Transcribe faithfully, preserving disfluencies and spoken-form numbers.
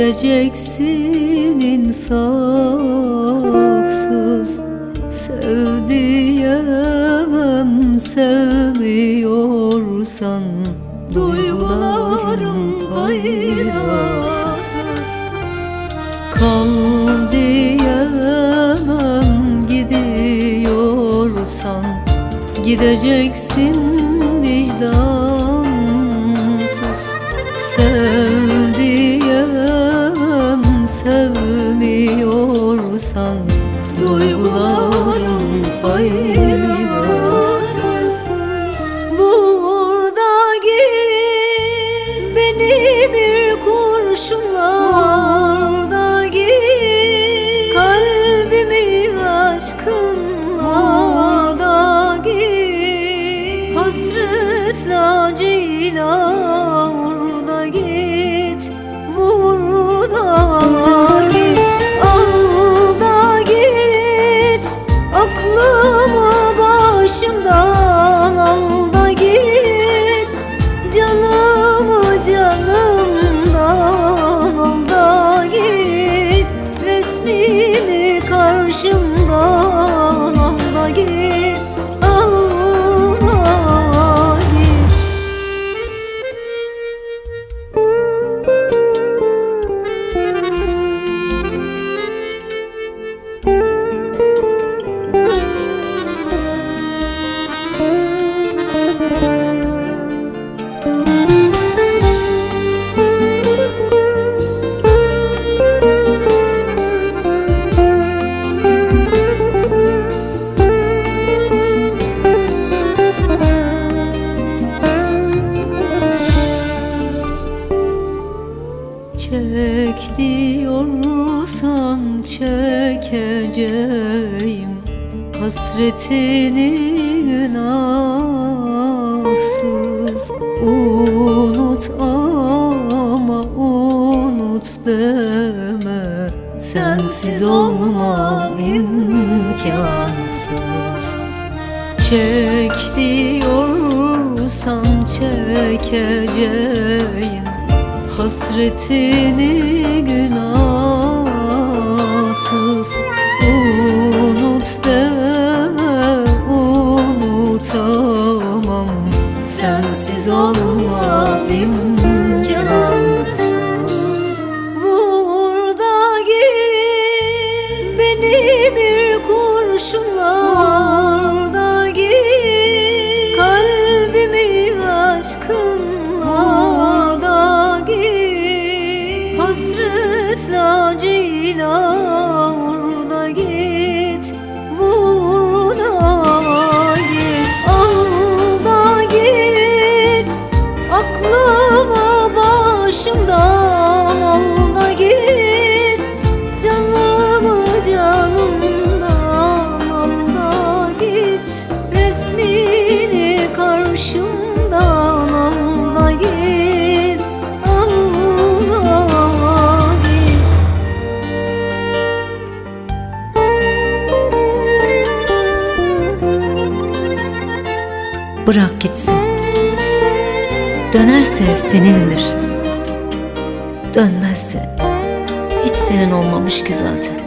Gideceksin insafsız, sev diyemem sevmiyorsan, duygularım faydasız. Kal diyemem gidiyorsan, gideceksin vicdansız. Sev diyemem sevmiyorsan, duygularım faydasız. Burada git beni bir kurşunlarda git, kalbimi aşkınla da git, hasretle acıyla orada git, burada git, al da git, aklımı başımdan al da git, canımı canımdan al da git, resmini karşımdan al da git, al da git. Çek diyorsan çekeceğim, hasretini günahsız. Unut ama unut deme, sensiz olmam imkansız. Çek diyorsan çekeceğim, hasretini günahsız. Unut deme, unutamam, sensiz olmam imkansız. Burada git beni bir kurşunlarda git, kalbimi aşkınla da git, hasretle acıyla orada git, burada git, al da git, aklımı başımdan al da git, canımı canımdan al da git, resmini karşımdan al da git, al da git. Bırak gitsin, dönerse senindir, dönmezse hiç senin olmamış ki zaten.